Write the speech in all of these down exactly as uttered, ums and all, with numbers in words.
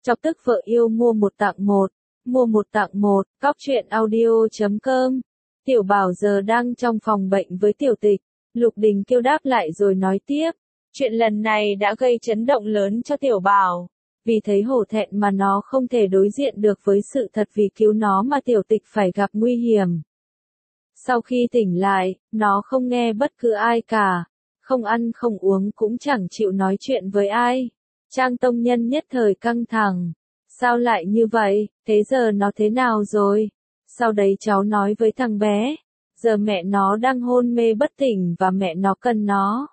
Chọc tức vợ yêu mua một tặng một, mua một tặng một, cóc truyện audio chấm com. Tiểu Bảo giờ đang trong phòng bệnh với Tiểu Tịch, Lục Đình Kiêu đáp lại rồi nói tiếp. Chuyện lần này đã gây chấn động lớn cho Tiểu Bảo, vì thấy hổ thẹn mà nó không thể đối diện được với sự thật vì cứu nó mà Tiểu Tịch phải gặp nguy hiểm. Sau khi tỉnh lại, nó không nghe bất cứ ai cả, không ăn không uống cũng chẳng chịu nói chuyện với ai. Trang Tông Nhân nhất thời căng thẳng. Sao lại như vậy, thế giờ nó thế nào rồi? Sau đấy cháu nói với thằng bé, giờ mẹ nó đang hôn mê bất tỉnh và mẹ nó cần nó.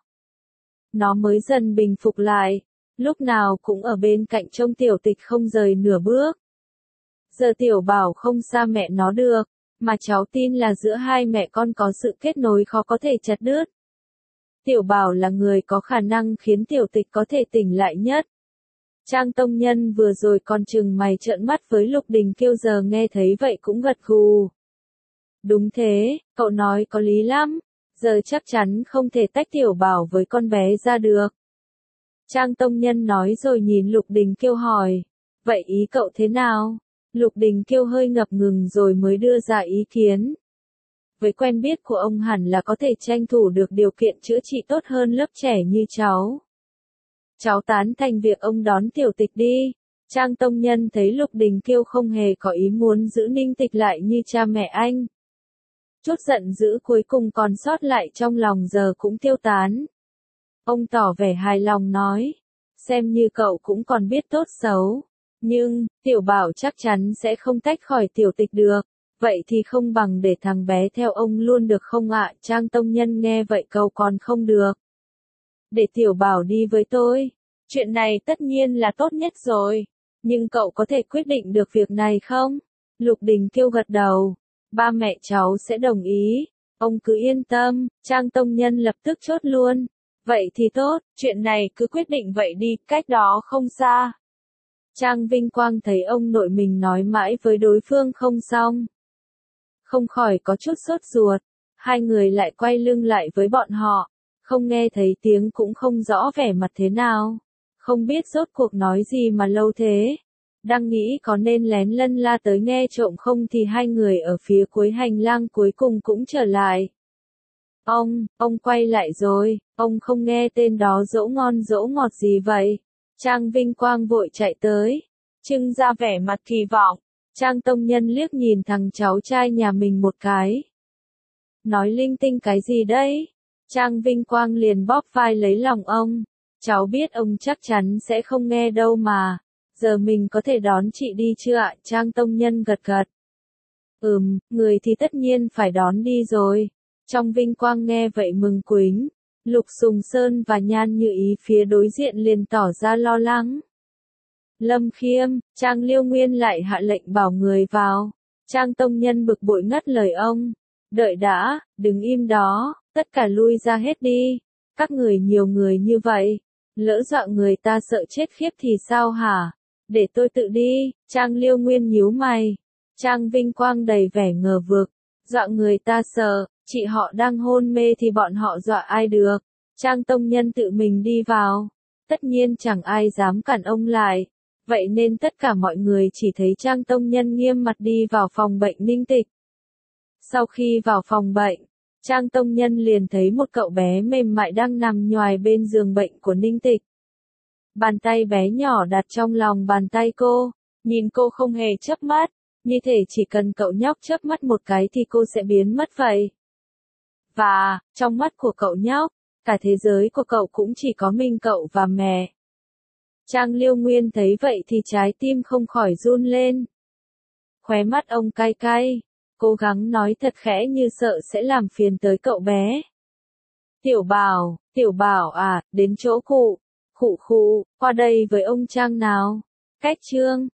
Nó mới dần bình phục lại, lúc nào cũng ở bên cạnh trông Tiểu Tịch không rời nửa bước. Giờ Tiểu Bảo không xa mẹ nó được, mà cháu tin là giữa hai mẹ con có sự kết nối khó có thể chặt đứt. Tiểu Bảo là người có khả năng khiến Tiểu Tịch có thể tỉnh lại nhất. Trang Tông Nhân vừa rồi còn chừng mày trợn mắt với Lục Đình Kiêu, giờ nghe thấy vậy cũng gật gù. Đúng thế, cậu nói có lý lắm, giờ chắc chắn không thể tách Tiểu Bảo với con bé ra được. Trang Tông Nhân nói rồi nhìn Lục Đình Kiêu hỏi, vậy ý cậu thế nào? Lục Đình Kiêu hơi ngập ngừng rồi mới đưa ra ý kiến. Với quen biết của ông hẳn là có thể tranh thủ được điều kiện chữa trị tốt hơn lớp trẻ như cháu. Cháu tán thành việc ông đón Tiểu Tịch đi. Trang Tông Nhân thấy Lục Đình Kiêu không hề có ý muốn giữ Ninh Tịch lại như cha mẹ anh. Chút giận dữ cuối cùng còn sót lại trong lòng giờ cũng tiêu tán. Ông tỏ vẻ hài lòng nói, xem như cậu cũng còn biết tốt xấu. Nhưng, Tiểu Bảo chắc chắn sẽ không tách khỏi Tiểu Tịch được. Vậy thì không bằng để thằng bé theo ông luôn được không ạ? Trang Tông Nhân nghe vậy cậu còn không được. Để Tiểu Bảo đi với tôi. Chuyện này tất nhiên là tốt nhất rồi. Nhưng cậu có thể quyết định được việc này không? Lục Đình Kiêu gật đầu. Ba mẹ cháu sẽ đồng ý. Ông cứ yên tâm. Trang Tông Nhân lập tức chốt luôn. Vậy thì tốt, chuyện này cứ quyết định vậy đi, cách đó không xa. Trang Vinh Quang thấy ông nội mình nói mãi với đối phương không xong. Không khỏi có chút sốt ruột. Hai người lại quay lưng lại với bọn họ. Không nghe thấy tiếng cũng không rõ vẻ mặt thế nào. Không biết rốt cuộc nói gì mà lâu thế. Đang nghĩ có nên lén lân la tới nghe trộm không thì hai người ở phía cuối hành lang cuối cùng cũng trở lại. Ông, ông quay lại rồi, ông không nghe tên đó dỗ ngon dỗ ngọt gì vậy? Trang Vinh Quang vội chạy tới, trưng ra vẻ mặt kỳ vọng. Trang Tông Nhân liếc nhìn thằng cháu trai nhà mình một cái. Nói linh tinh cái gì đấy? Trang Vinh Quang liền bóp vai lấy lòng ông. Cháu biết ông chắc chắn sẽ không nghe đâu mà. Giờ mình có thể đón chị đi chưa ạ? Trang Tông Nhân gật gật. Ừm, người thì tất nhiên phải đón đi rồi. Trong Vinh Quang nghe vậy mừng quính. Lục Sùng Sơn và Nhan Như Ý phía đối diện liền tỏ ra lo lắng. Lâm Khiêm, Trang Liêu Nguyên lại hạ lệnh bảo người vào. Trang Tông Nhân bực bội ngắt lời ông. Đợi đã, đừng im đó, tất cả lui ra hết đi. Các người nhiều người như vậy, lỡ dọa người ta sợ chết khiếp thì sao hả? Để tôi tự đi. Trang Liêu Nguyên nhíu mày. Trang Vinh Quang đầy vẻ ngờ vực. Dọa người ta sợ, chị họ đang hôn mê thì bọn họ dọa ai được. Trang Tông Nhân tự mình đi vào. Tất nhiên chẳng ai dám cản ông lại. Vậy nên tất cả mọi người chỉ thấy Trang Tông Nhân nghiêm mặt đi vào phòng bệnh Ninh Tịch. Sau khi vào phòng bệnh, Trang Tông Nhân liền thấy một cậu bé mềm mại đang nằm nhoài bên giường bệnh của Ninh Tịch. Bàn tay bé nhỏ đặt trong lòng bàn tay cô, nhìn cô không hề chớp mắt, như thể chỉ cần cậu nhóc chớp mắt một cái thì cô sẽ biến mất vậy. Và, trong mắt của cậu nhóc, cả thế giới của cậu cũng chỉ có mình cậu và mẹ. Trang Liêu Nguyên thấy vậy thì trái tim không khỏi run lên. Khóe mắt ông cay cay, cố gắng nói thật khẽ như sợ sẽ làm phiền tới cậu bé. Tiểu Bảo, Tiểu Bảo à, đến chỗ cụ, khụ khụ, qua đây với ông Trang nào. Cách chương